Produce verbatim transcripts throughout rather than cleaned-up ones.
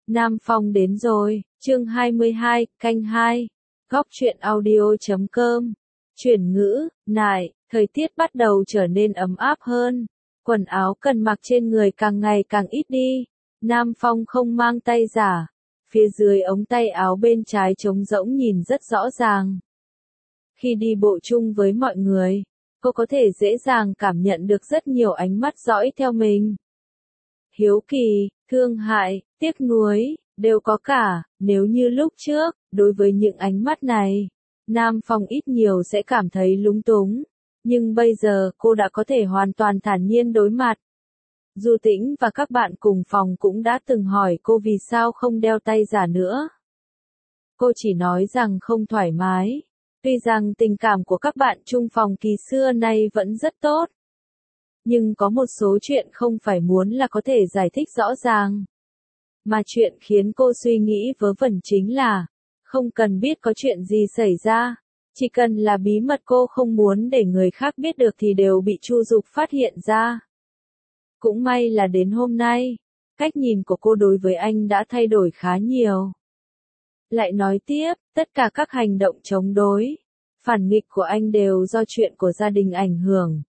Nam Phong đến rồi, chương hai mươi hai, canh hai, góc truyện audio chấm com, chuyển ngữ, nại, thời tiết bắt đầu trở nên ấm áp hơn, quần áo cần mặc trên người càng ngày càng ít đi, Nam Phong không mang tay giả, phía dưới ống tay áo bên trái trống rỗng nhìn rất rõ ràng. Khi đi bộ chung với mọi người, cô có thể dễ dàng cảm nhận được rất nhiều ánh mắt dõi theo mình. Hiếu kỳ, thương hại, tiếc nuối, đều có cả, nếu như lúc trước, đối với những ánh mắt này, Nam Phong ít nhiều sẽ cảm thấy lúng túng, nhưng bây giờ cô đã có thể hoàn toàn thản nhiên đối mặt. Du Tĩnh và các bạn cùng phòng cũng đã từng hỏi cô vì sao không đeo tay giả nữa. Cô chỉ nói rằng không thoải mái, tuy rằng tình cảm của các bạn chung phòng kỳ xưa nay vẫn rất tốt. Nhưng có một số chuyện không phải muốn là có thể giải thích rõ ràng. Mà chuyện khiến cô suy nghĩ vớ vẩn chính là, không cần biết có chuyện gì xảy ra, chỉ cần là bí mật cô không muốn để người khác biết được thì đều bị Chu Dục phát hiện ra. Cũng may là đến hôm nay, cách nhìn của cô đối với anh đã thay đổi khá nhiều. Lại nói tiếp, tất cả các hành động chống đối, phản nghịch của anh đều do chuyện của gia đình ảnh hưởng.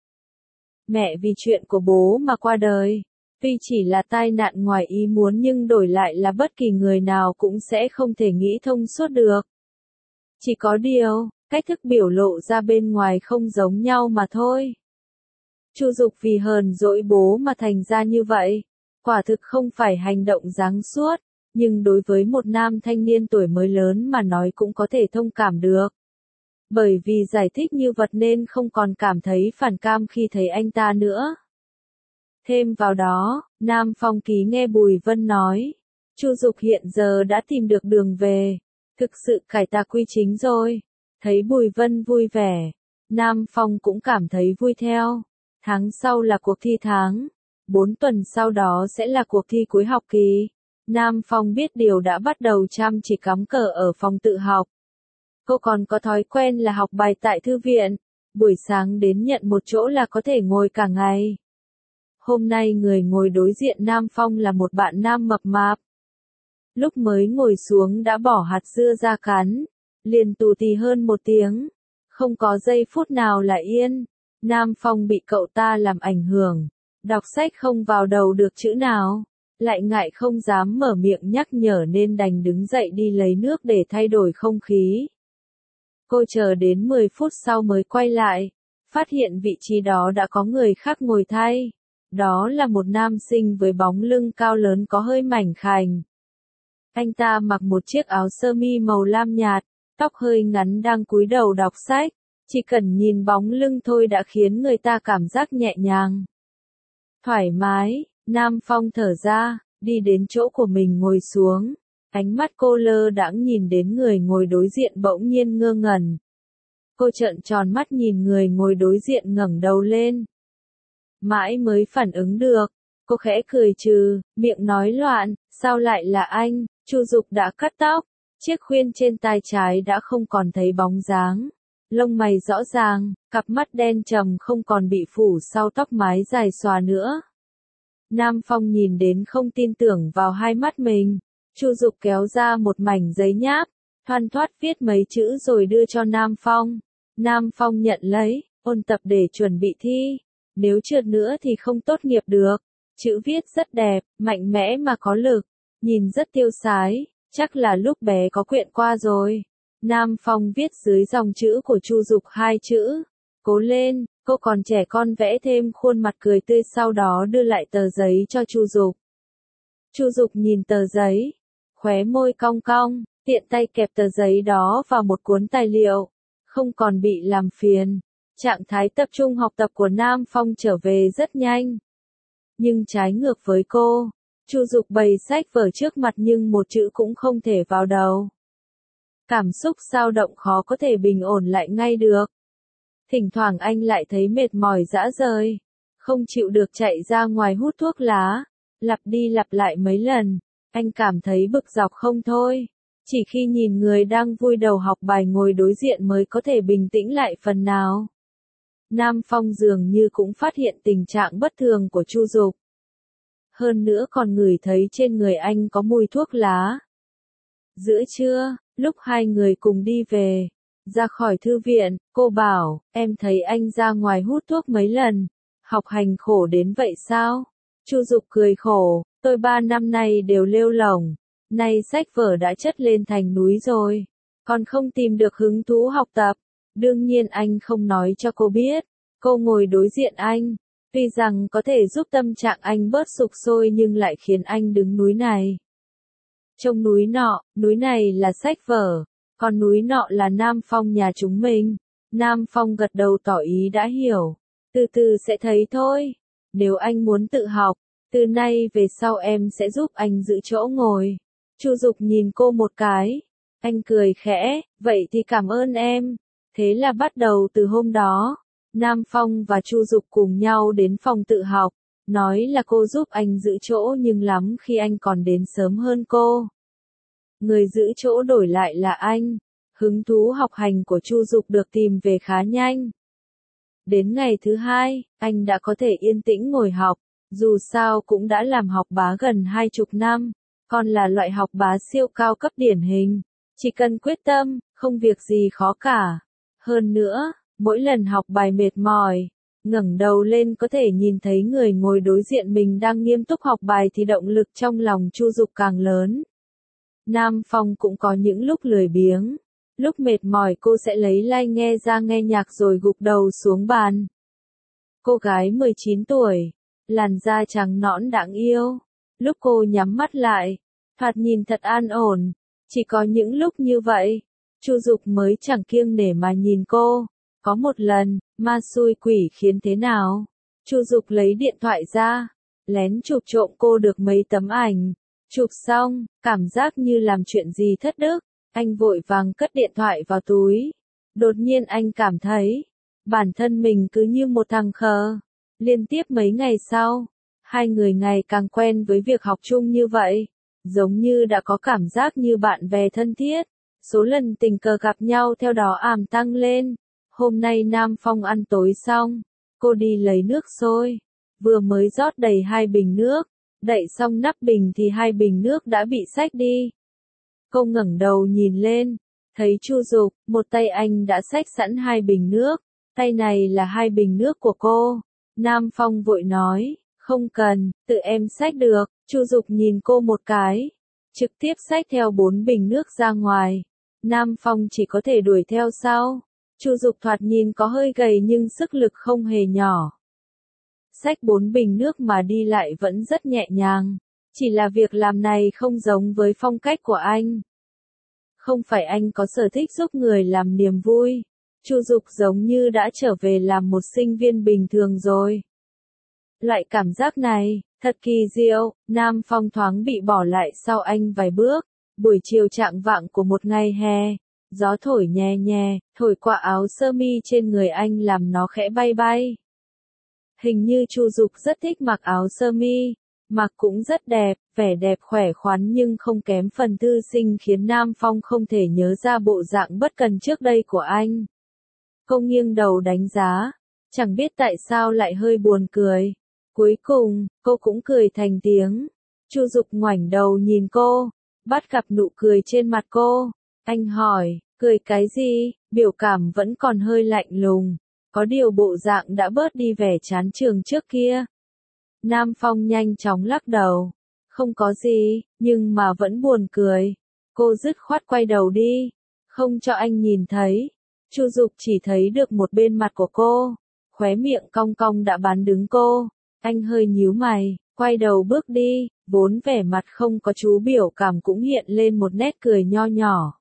Mẹ vì chuyện của bố mà qua đời, tuy chỉ là tai nạn ngoài ý muốn nhưng đổi lại là bất kỳ người nào cũng sẽ không thể nghĩ thông suốt được. Chỉ có điều, cách thức biểu lộ ra bên ngoài không giống nhau mà thôi. Chu Dục vì hờn dỗi bố mà thành ra như vậy, quả thực không phải hành động giáng suốt, nhưng đối với một nam thanh niên tuổi mới lớn mà nói cũng có thể thông cảm được. Bởi vì giải thích như vật nên không còn cảm thấy phản cảm khi thấy anh ta nữa. Thêm vào đó, Nam Phong ký nghe Bùi Vân nói, Chu Dục hiện giờ đã tìm được đường về, thực sự cải tà quy chính rồi. Thấy Bùi Vân vui vẻ, Nam Phong cũng cảm thấy vui theo. Tháng sau là cuộc thi tháng, bốn tuần sau đó sẽ là cuộc thi cuối học kỳ. Nam Phong biết điều đã bắt đầu chăm chỉ cắm cờ ở phòng tự học. Cô còn có thói quen là học bài tại thư viện, buổi sáng đến nhận một chỗ là có thể ngồi cả ngày. Hôm nay người ngồi đối diện Nam Phong là một bạn nam mập mạp. Lúc mới ngồi xuống đã bỏ hạt dưa ra cắn, liền tù tì hơn một tiếng, không có giây phút nào là yên. Nam Phong bị cậu ta làm ảnh hưởng, đọc sách không vào đầu được chữ nào, lại ngại không dám mở miệng nhắc nhở nên đành đứng dậy đi lấy nước để thay đổi không khí. Cô chờ đến mười phút sau mới quay lại, phát hiện vị trí đó đã có người khác ngồi thay. Đó là một nam sinh với bóng lưng cao lớn có hơi mảnh khảnh. Anh ta mặc một chiếc áo sơ mi màu lam nhạt, tóc hơi ngắn đang cúi đầu đọc sách, chỉ cần nhìn bóng lưng thôi đã khiến người ta cảm giác nhẹ nhàng. Thoải mái, Nam Phong thở ra, đi đến chỗ của mình ngồi xuống. Ánh mắt cô lơ đãng nhìn đến người ngồi đối diện bỗng nhiên ngơ ngẩn. Cô trợn tròn mắt nhìn người ngồi đối diện ngẩng đầu lên. Mãi mới phản ứng được, cô khẽ cười trừ, miệng nói loạn, sao lại là anh? Chu Dục đã cắt tóc, chiếc khuyên trên tai trái đã không còn thấy bóng dáng. Lông mày rõ ràng, cặp mắt đen trầm không còn bị phủ sau tóc mái dài xòa nữa. Nam Phong nhìn đến không tin tưởng vào hai mắt mình. Chu Dục kéo ra một mảnh giấy nháp, thoăn thoắt viết mấy chữ rồi đưa cho Nam Phong. Nam Phong nhận lấy, ôn tập để chuẩn bị thi. Nếu trượt nữa thì không tốt nghiệp được. Chữ viết rất đẹp, mạnh mẽ mà có lực, nhìn rất tiêu sái, chắc là lúc bé có quyện qua rồi. Nam Phong viết dưới dòng chữ của Chu Dục hai chữ, cố lên, cô còn trẻ con vẽ thêm khuôn mặt cười tươi sau đó đưa lại tờ giấy cho Chu Dục. Chu Dục nhìn tờ giấy, khóe môi cong cong, tiện tay kẹp tờ giấy đó vào một cuốn tài liệu, không còn bị làm phiền. Trạng thái tập trung học tập của Nam Phong trở về rất nhanh. Nhưng trái ngược với cô, Chu Dục bày sách vở trước mặt nhưng một chữ cũng không thể vào đầu. Cảm xúc dao động khó có thể bình ổn lại ngay được. Thỉnh thoảng anh lại thấy mệt mỏi rã rời, không chịu được chạy ra ngoài hút thuốc lá, lặp đi lặp lại mấy lần, anh cảm thấy bực dọc không thôi. Chỉ khi nhìn người đang vui đầu học bài ngồi đối diện mới có thể bình tĩnh lại phần nào. Nam Phong dường như cũng phát hiện tình trạng bất thường của Chu Dục. hơn nữa còn ngửi thấy trên người anh có mùi thuốc lá. Giữa trưa, lúc hai người cùng đi về, ra khỏi thư viện, cô bảo, em thấy anh ra ngoài hút thuốc mấy lần, học hành khổ đến vậy sao? Chu Dục cười khổ, tôi ba năm nay đều lêu lổng, nay sách vở đã chất lên thành núi rồi, còn không tìm được hứng thú học tập. Đương nhiên anh không nói cho cô biết. Cô ngồi đối diện anh, tuy rằng có thể giúp tâm trạng anh bớt sục sôi nhưng lại khiến anh đứng núi này. Trông núi nọ, núi này là sách vở, còn núi nọ là Nam Phong nhà chúng mình. Nam Phong gật đầu tỏ ý đã hiểu, từ từ sẽ thấy thôi. Nếu anh muốn tự học, từ nay về sau em sẽ giúp anh giữ chỗ ngồi. Chu Dục nhìn cô một cái, anh cười khẽ, vậy thì cảm ơn em. Thế là bắt đầu từ hôm đó, Nam Phong và Chu Dục cùng nhau đến phòng tự học, nói là cô giúp anh giữ chỗ nhưng lắm khi anh còn đến sớm hơn cô. Người giữ chỗ đổi lại là anh, hứng thú học hành của Chu Dục được tìm về khá nhanh. Đến ngày thứ hai, anh đã có thể yên tĩnh ngồi học, dù sao cũng đã làm học bá gần hai chục năm, còn là loại học bá siêu cao cấp điển hình, chỉ cần quyết tâm, không việc gì khó cả. Hơn nữa, mỗi lần học bài mệt mỏi, ngẩng đầu lên có thể nhìn thấy người ngồi đối diện mình đang nghiêm túc học bài thì động lực trong lòng Chu Dục càng lớn. Nam Phong cũng có những lúc lười biếng, lúc mệt mỏi cô sẽ lấy tai nghe ra nghe nhạc rồi gục đầu xuống bàn. Cô gái mười chín tuổi, làn da trắng nõn đáng yêu, lúc cô nhắm mắt lại, thoạt nhìn thật an ổn, chỉ có những lúc như vậy, Chu Dục mới chẳng kiêng nể mà nhìn cô. Có một lần, ma xui quỷ khiến thế nào? Chu Dục lấy điện thoại ra, lén chụp trộm cô được mấy tấm ảnh. Chụp xong, cảm giác như làm chuyện gì thất đức, anh vội vàng cất điện thoại vào túi. Đột nhiên anh cảm thấy, bản thân mình cứ như một thằng khờ. Liên tiếp mấy ngày sau, hai người ngày càng quen với việc học chung như vậy, giống như đã có cảm giác như bạn bè thân thiết. Số lần tình cờ gặp nhau theo đó ảm tăng lên. Hôm nay Nam Phong ăn tối xong, cô đi lấy nước sôi, vừa mới rót đầy hai bình nước, đậy xong nắp bình thì hai bình nước đã bị xách đi. Cô ngẩng đầu nhìn lên, thấy Chu Dục, một tay anh đã xách sẵn hai bình nước, tay này là hai bình nước của cô. Nam Phong vội nói, không cần, tự em xách được. Chu Dục nhìn cô một cái, trực tiếp xách theo bốn bình nước ra ngoài. Nam Phong chỉ có thể đuổi theo sau. Chu Dục thoạt nhìn có hơi gầy nhưng sức lực không hề nhỏ. Xách bốn bình nước mà đi lại vẫn rất nhẹ nhàng. Chỉ là việc làm này không giống với phong cách của anh. Không phải anh có sở thích giúp người làm niềm vui. Chu Dục giống như đã trở về làm một sinh viên bình thường rồi. Loại cảm giác này, thật kỳ diệu. Nam Phong thoáng bị bỏ lại sau anh vài bước. Buổi chiều chạng vạng của một ngày hè, gió thổi nhẹ nhẹ, thổi qua áo sơ mi trên người anh làm nó khẽ bay bay. Hình như Chu Dục rất thích mặc áo sơ mi, mặc cũng rất đẹp, vẻ đẹp khỏe khoắn nhưng không kém phần thư sinh khiến Nam Phong không thể nhớ ra bộ dạng bất cần trước đây của anh. Cô nghiêng đầu đánh giá, chẳng biết tại sao lại hơi buồn cười. Cuối cùng, cô cũng cười thành tiếng. Chu Dục ngoảnh đầu nhìn cô, bắt gặp nụ cười trên mặt cô. Anh hỏi, cười cái gì? Biểu cảm vẫn còn hơi lạnh lùng, có điều bộ dạng đã bớt đi vẻ chán trường trước kia. Nam Phong nhanh chóng lắc đầu, không có gì, nhưng mà vẫn buồn cười. Cô dứt khoát quay đầu đi, không cho anh nhìn thấy. Chu Dục chỉ thấy được một bên mặt của cô, khóe miệng cong cong đã bán đứng cô. Anh hơi nhíu mày, quay đầu bước đi, vốn vẻ mặt không có chú biểu cảm cũng hiện lên một nét cười nho nhỏ.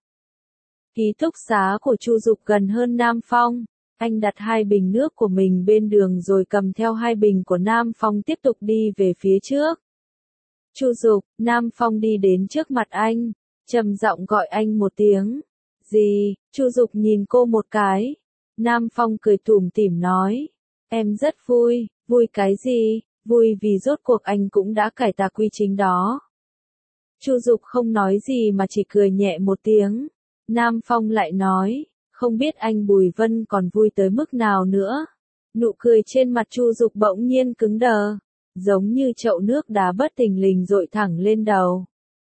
Ký túc xá của Chu Dục gần hơn Nam Phong, anh đặt hai bình nước của mình bên đường rồi cầm theo hai bình của Nam Phong tiếp tục đi về phía trước. Chu Dục, Nam Phong đi đến trước mặt anh, trầm giọng gọi anh một tiếng. Gì? Chu Dục nhìn cô một cái. Nam Phong cười tủm tỉm nói, em rất vui. Vui cái gì? Vui vì rốt cuộc anh cũng đã cải tà quy chính đó. Chu Dục không nói gì mà chỉ cười nhẹ một tiếng. Nam Phong lại nói, không biết anh Bùi Vân còn vui tới mức nào nữa. Nụ cười trên mặt Chu Dục bỗng nhiên cứng đờ, giống như chậu nước đá bất thình lình dội thẳng lên đầu.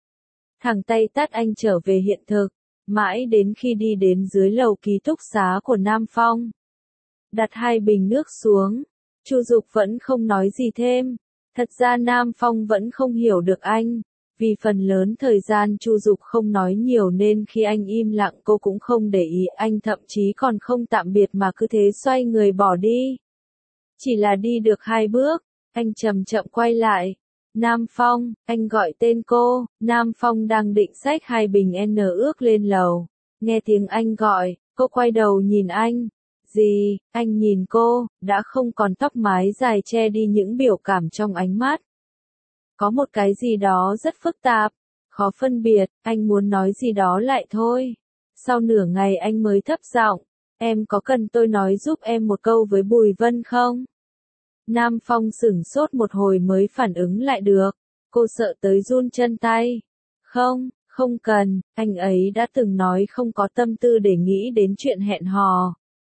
Thẳng tay tát anh trở về hiện thực, mãi đến khi đi đến dưới lầu ký túc xá của Nam Phong. Đặt hai bình nước xuống, Chu Dục vẫn không nói gì thêm. Thật ra Nam Phong vẫn không hiểu được anh, vì phần lớn thời gian Chu Dục không nói nhiều nên khi anh im lặng cô cũng không để ý, anh thậm chí còn không tạm biệt mà cứ thế xoay người bỏ đi. Chỉ là đi được hai bước, anh chậm chậm quay lại. Nam Phong, anh gọi tên cô. Nam Phong đang định xách hai bình N ước lên lầu. Nghe tiếng anh gọi, cô quay đầu nhìn anh. Gì? Anh nhìn cô, đã không còn tóc mái dài che đi những biểu cảm trong ánh mắt. Có một cái gì đó rất phức tạp, khó phân biệt, anh muốn nói gì đó lại thôi. Sau nửa ngày anh mới thấp giọng, em có cần tôi nói giúp em một câu với Bùi Vân không? Nam Phong sửng sốt một hồi mới phản ứng lại được, cô sợ tới run chân tay. Không, không cần, anh ấy đã từng nói không có tâm tư để nghĩ đến chuyện hẹn hò.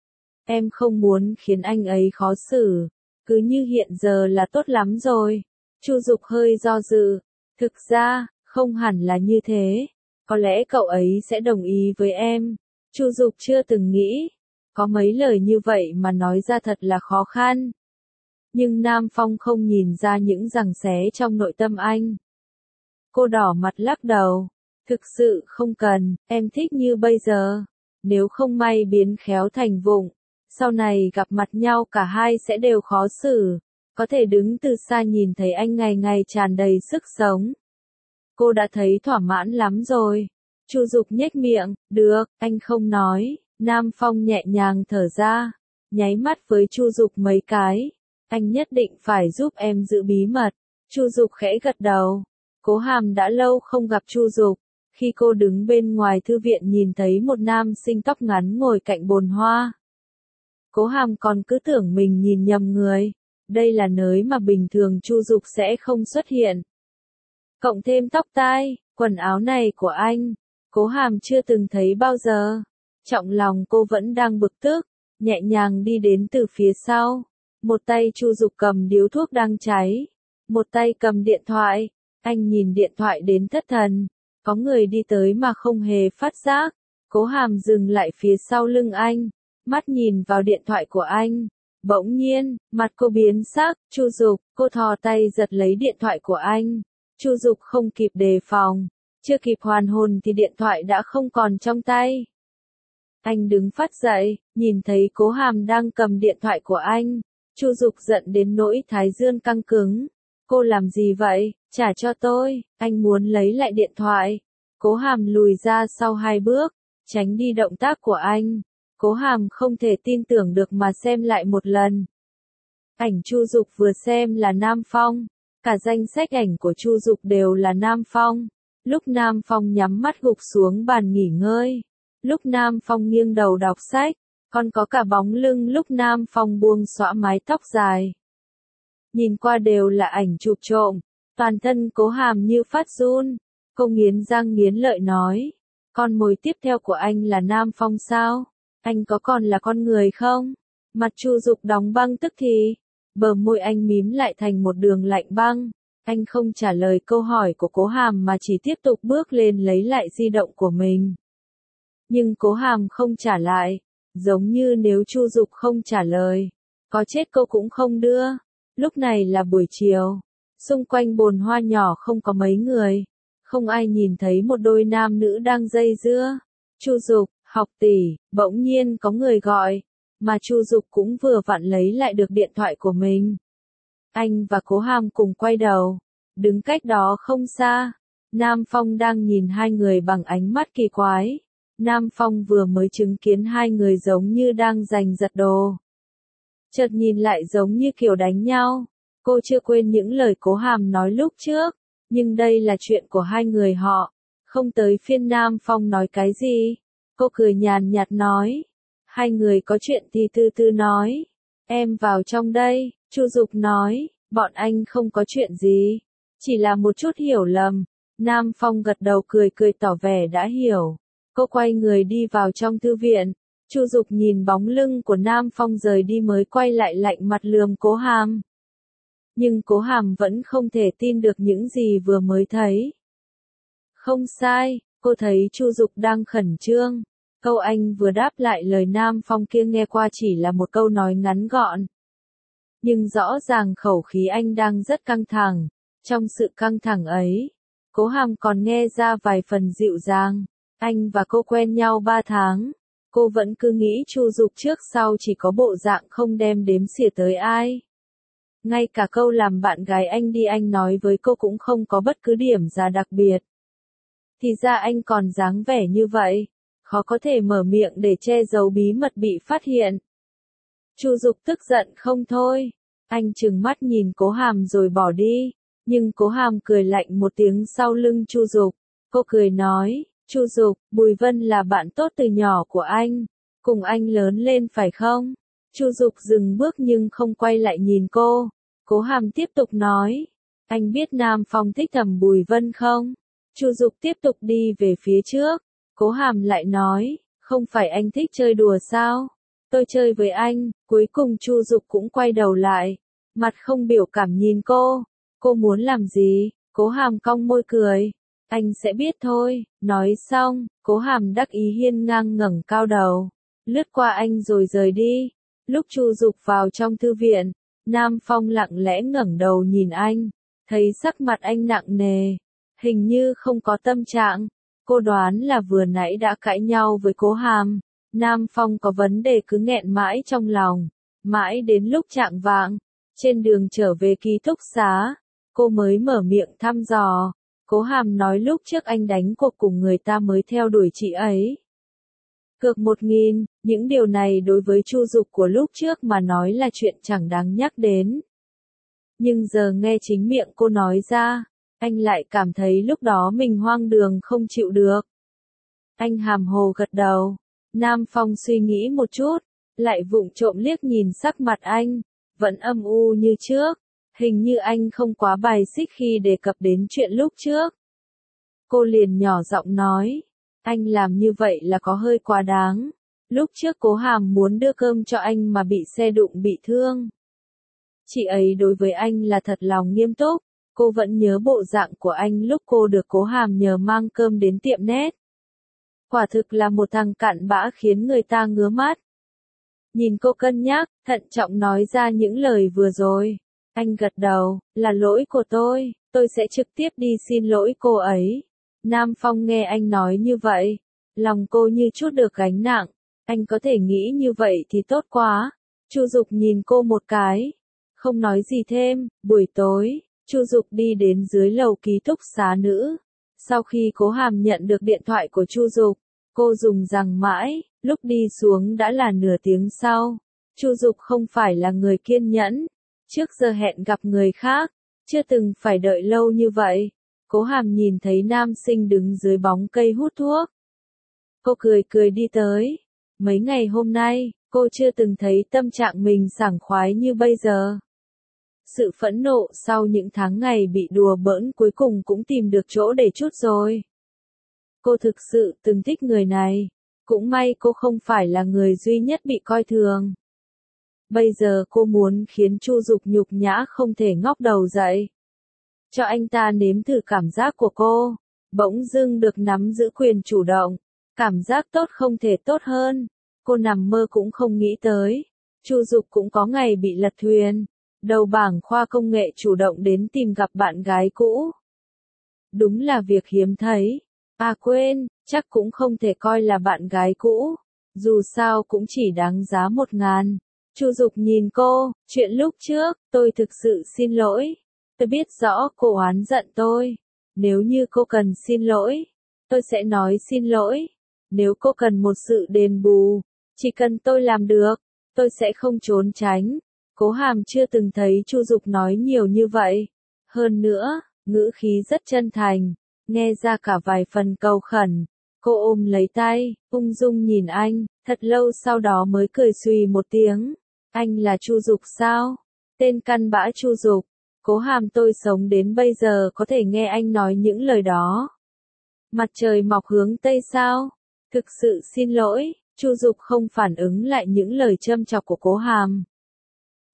Em không muốn khiến anh ấy khó xử, cứ như hiện giờ là tốt lắm rồi. Chu Dục hơi do dự, thực ra, không hẳn là như thế, có lẽ cậu ấy sẽ đồng ý với em. Chu Dục chưa từng nghĩ, có mấy lời như vậy mà nói ra thật là khó khăn. Nhưng Nam Phong không nhìn ra những giằng xé trong nội tâm anh. Cô đỏ mặt lắc đầu, thực sự không cần, em thích như bây giờ. Nếu không may biến khéo thành vụng, sau này gặp mặt nhau cả hai sẽ đều khó xử. Có thể đứng từ xa nhìn thấy anh ngày ngày tràn đầy sức sống. Cô đã thấy thỏa mãn lắm rồi. Chu Dục nhếch miệng, được, anh không nói. Nam Phong nhẹ nhàng thở ra, nháy mắt với Chu Dục mấy cái. Anh nhất định phải giúp em giữ bí mật. Chu Dục khẽ gật đầu. Cố Hàm đã lâu không gặp Chu Dục. Khi cô đứng bên ngoài thư viện nhìn thấy một nam sinh tóc ngắn ngồi cạnh bồn hoa. Cố Hàm còn cứ tưởng mình nhìn nhầm người. Đây là nơi mà bình thường Chu Dục sẽ không xuất hiện. Cộng thêm tóc tai, quần áo này của anh, Cố Hàm chưa từng thấy bao giờ. Trọng lòng cô vẫn đang bực tức, nhẹ nhàng đi đến từ phía sau. Một tay Chu Dục cầm điếu thuốc đang cháy, một tay cầm điện thoại. Anh nhìn điện thoại đến thất thần. Có người đi tới mà không hề phát giác. Cố Hàm dừng lại phía sau lưng anh, mắt nhìn vào điện thoại của anh. Bỗng nhiên, mặt cô biến sắc, Chu Dục, cô thò tay giật lấy điện thoại của anh. Chu Dục không kịp đề phòng, chưa kịp hoàn hồn thì điện thoại đã không còn trong tay. Anh đứng phát dậy, nhìn thấy Cố Hàm đang cầm điện thoại của anh. Chu Dục giận đến nỗi thái dương căng cứng. Cô làm gì vậy? Trả cho tôi, anh muốn lấy lại điện thoại. Cố Hàm lùi ra sau hai bước, tránh đi động tác của anh. Cố Hàm không thể tin tưởng được mà xem lại một lần. Ảnh Chu Dục vừa xem là Nam Phong, cả danh sách ảnh của Chu Dục đều là Nam Phong. Lúc Nam Phong nhắm mắt gục xuống bàn nghỉ ngơi, lúc Nam Phong nghiêng đầu đọc sách, còn có cả bóng lưng lúc Nam Phong buông xõa mái tóc dài. Nhìn qua đều là ảnh chụp trộm, toàn thân Cố Hàm như phát run. Cô nghiến răng nghiến lợi nói, con mồi tiếp theo của anh là Nam Phong sao? Anh có còn là con người không? Mặt Chu Dục đóng băng tức thì, bờ môi anh mím lại thành một đường lạnh băng. Anh không trả lời câu hỏi của Cố Hàm mà chỉ tiếp tục bước lên lấy lại di động của mình. Nhưng Cố Hàm không trả lại, giống như nếu Chu Dục không trả lời, có chết cô cũng không đưa. Lúc này là buổi chiều, xung quanh bồn hoa nhỏ không có mấy người, không ai nhìn thấy một đôi nam nữ đang dây dưa. Chu Dục, học tỷ, bỗng nhiên có người gọi, mà Chu Dục cũng vừa vặn lấy lại được điện thoại của mình. Anh và Cố Hàm cùng quay đầu, đứng cách đó không xa. Nam Phong đang nhìn hai người bằng ánh mắt kỳ quái. Nam Phong vừa mới chứng kiến hai người giống như đang giành giật đồ. Chợt nhìn lại giống như kiểu đánh nhau. Cô chưa quên những lời Cố Hàm nói lúc trước, nhưng đây là chuyện của hai người họ, không tới phiên Nam Phong nói cái gì. Cô cười nhàn nhạt nói, hai người có chuyện thì từ từ nói. Em vào trong đây, Chu Dục nói, bọn anh không có chuyện gì, chỉ là một chút hiểu lầm. Nam Phong gật đầu cười cười tỏ vẻ đã hiểu. Cô quay người đi vào trong thư viện. Chu Dục nhìn bóng lưng của Nam Phong rời đi mới quay lại lạnh mặt lườm Cố Hàm. Nhưng Cố Hàm vẫn không thể tin được những gì vừa mới thấy. Không sai, cô thấy Chu Dục đang khẩn trương. Câu anh vừa đáp lại lời Nam Phong kia nghe qua chỉ là một câu nói ngắn gọn. Nhưng rõ ràng khẩu khí anh đang rất căng thẳng. Trong sự căng thẳng ấy, Cố Hàm còn nghe ra vài phần dịu dàng. Anh và cô quen nhau ba tháng. Cô vẫn cứ nghĩ Chu Dục trước sau chỉ có bộ dạng không đem đếm xỉa tới ai. Ngay cả câu làm bạn gái anh đi anh nói với cô cũng không có bất cứ điểm gì đặc biệt. Thì ra anh còn dáng vẻ như vậy, khó có thể mở miệng để che giấu bí mật bị phát hiện. Chu Dục tức giận không thôi, anh trừng mắt nhìn Cố Hàm rồi bỏ đi, nhưng Cố Hàm cười lạnh một tiếng sau lưng Chu Dục. Cô cười nói, Chu Dục, Bùi Vân là bạn tốt từ nhỏ của anh, cùng anh lớn lên phải không? Chu Dục dừng bước nhưng không quay lại nhìn cô. Cố Hàm tiếp tục nói, anh biết Nam Phong thích thầm Bùi Vân không? Chu Dục tiếp tục đi về phía trước. Cố Hàm lại nói, không phải anh thích chơi đùa sao? Tôi chơi với anh. Cuối cùng Chu Dục cũng quay đầu lại, mặt không biểu cảm nhìn cô. Cô muốn làm gì? Cố Hàm cong môi cười. Anh sẽ biết thôi. Nói xong, Cố Hàm đắc ý hiên ngang ngẩng cao đầu, lướt qua anh rồi rời đi. Lúc Chu Dục vào trong thư viện, Nam Phong lặng lẽ ngẩng đầu nhìn anh, thấy sắc mặt anh nặng nề, hình như không có tâm trạng. Cô đoán là vừa nãy đã cãi nhau với Cố Hàm, Nam Phong có vấn đề cứ nghẹn mãi trong lòng, mãi đến lúc chạng vạng, trên đường trở về ký túc xá, cô mới mở miệng thăm dò. Cố Hàm nói lúc trước anh đánh cuộc cùng người ta mới theo đuổi chị ấy. Cược một nghìn, những điều này đối với Chu Dục của lúc trước mà nói là chuyện chẳng đáng nhắc đến. Nhưng giờ nghe chính miệng cô nói ra, anh lại cảm thấy lúc đó mình hoang đường không chịu được. Anh hàm hồ gật đầu. Nam Phong suy nghĩ một chút, lại vụng trộm liếc nhìn sắc mặt anh, vẫn âm u như trước, hình như anh không quá bài xích khi đề cập đến chuyện lúc trước. Cô liền nhỏ giọng nói, anh làm như vậy là có hơi quá đáng. Lúc trước Cố Hàm muốn đưa cơm cho anh mà bị xe đụng bị thương. Chị ấy đối với anh là thật lòng nghiêm túc, cô vẫn nhớ bộ dạng của anh lúc cô được Cố Hàm nhờ mang cơm đến tiệm nét. Quả thực là một thằng cặn bã khiến người ta ngứa mắt. Nhìn cô cân nhắc, thận trọng nói ra những lời vừa rồi. Anh gật đầu, là lỗi của tôi, tôi sẽ trực tiếp đi xin lỗi cô ấy. Nam Phong nghe anh nói như vậy, lòng cô như chút được gánh nặng. Anh có thể nghĩ như vậy thì tốt quá. Chu Dục nhìn cô một cái, không nói gì thêm. Buổi tối, Chu Dục đi đến dưới lầu ký túc xá nữ. Sau khi Cố Hàm nhận được điện thoại của Chu Dục, cô dùng rằng mãi, lúc đi xuống đã là nửa tiếng sau. Chu Dục không phải là người kiên nhẫn, trước giờ hẹn gặp người khác, chưa từng phải đợi lâu như vậy. Cố Hàm nhìn thấy nam sinh đứng dưới bóng cây hút thuốc. Cô cười cười đi tới. Mấy ngày hôm nay, cô chưa từng thấy tâm trạng mình sảng khoái như bây giờ. Sự phẫn nộ sau những tháng ngày bị đùa bỡn cuối cùng cũng tìm được chỗ để trút rồi. Cô thực sự từng thích người này. Cũng may cô không phải là người duy nhất bị coi thường. Bây giờ cô muốn khiến Chu Dục nhục nhã không thể ngóc đầu dậy. Cho anh ta nếm thử cảm giác của cô. Bỗng dưng được nắm giữ quyền chủ động. Cảm giác tốt không thể tốt hơn. Cô nằm mơ cũng không nghĩ tới. Chu Dục cũng có ngày bị lật thuyền. Đầu bảng khoa công nghệ chủ động đến tìm gặp bạn gái cũ. Đúng là việc hiếm thấy. À quên, chắc cũng không thể coi là bạn gái cũ. Dù sao cũng chỉ đáng giá một ngàn. Chu Dục nhìn cô, chuyện lúc trước, tôi thực sự xin lỗi. Tôi biết rõ cô oán giận tôi. Nếu như cô cần xin lỗi, tôi sẽ nói xin lỗi. Nếu cô cần một sự đền bù, chỉ cần tôi làm được, tôi sẽ không trốn tránh. Cố Hàm chưa từng thấy Chu Dục nói nhiều như vậy. Hơn nữa, ngữ khí rất chân thành, nghe ra cả vài phần cầu khẩn. Cô ôm lấy tay, ung dung nhìn anh, thật lâu sau đó mới cười xùy một tiếng. Anh là Chu Dục sao? Tên căn bã Chu Dục. Cố Hàm, tôi sống đến bây giờ có thể nghe anh nói những lời đó. Mặt trời mọc hướng Tây sao? Thực sự xin lỗi. Chu Dục không phản ứng lại những lời châm chọc của Cố Hàm.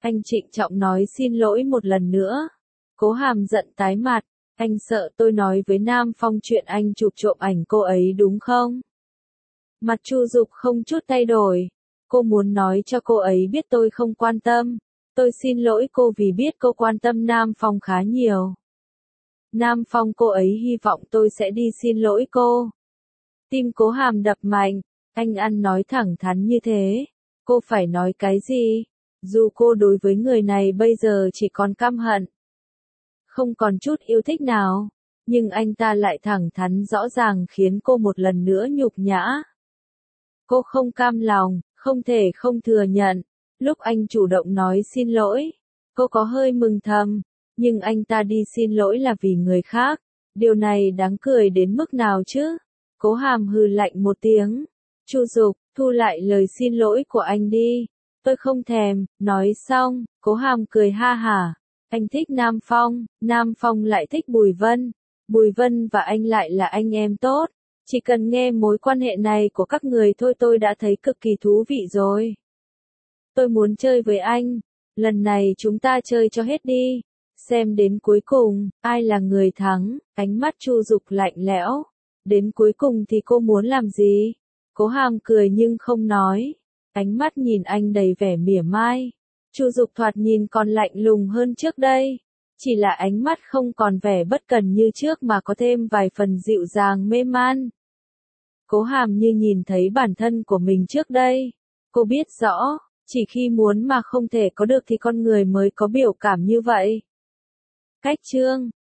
Anh trịnh trọng nói xin lỗi một lần nữa. Cố Hàm giận tái mặt. Anh sợ tôi nói với Nam Phong chuyện anh chụp trộm ảnh cô ấy đúng không? Mặt Chu Dục không chút thay đổi. Cô muốn nói cho cô ấy biết tôi không quan tâm. Tôi xin lỗi cô vì biết cô quan tâm Nam Phong khá nhiều. Nam Phong cô ấy hy vọng tôi sẽ đi xin lỗi cô. Tim Cố Hàm đập mạnh. Anh ăn nói thẳng thắn như thế. Cô phải nói cái gì? Dù cô đối với người này bây giờ chỉ còn căm hận, không còn chút yêu thích nào, nhưng anh ta lại thẳng thắn rõ ràng khiến cô một lần nữa nhục nhã. Cô không cam lòng, không thể không thừa nhận. Lúc anh chủ động nói xin lỗi, cô có hơi mừng thầm, nhưng anh ta đi xin lỗi là vì người khác. Điều này đáng cười đến mức nào chứ? Cố Hàm hừ lạnh một tiếng. Chu Dục, thu lại lời xin lỗi của anh đi. Tôi không thèm. Nói xong, Cố Hàm cười ha hả. Anh thích Nam Phong, Nam Phong lại thích Bùi Vân. Bùi Vân và anh lại là anh em tốt. Chỉ cần nghe mối quan hệ này của các người thôi tôi đã thấy cực kỳ thú vị rồi. Tôi muốn chơi với anh. Lần này chúng ta chơi cho hết đi. Xem đến cuối cùng, ai là người thắng. Ánh mắt Chu Dục lạnh lẽo. Đến cuối cùng thì cô muốn làm gì? Cố Hàm cười nhưng không nói. Ánh mắt nhìn anh đầy vẻ mỉa mai. Chu Dục thoạt nhìn còn lạnh lùng hơn trước đây. Chỉ là ánh mắt không còn vẻ bất cần như trước mà có thêm vài phần dịu dàng mê man. Cố Hàm như nhìn thấy bản thân của mình trước đây. Cô biết rõ, chỉ khi muốn mà không thể có được thì con người mới có biểu cảm như vậy. Cách chương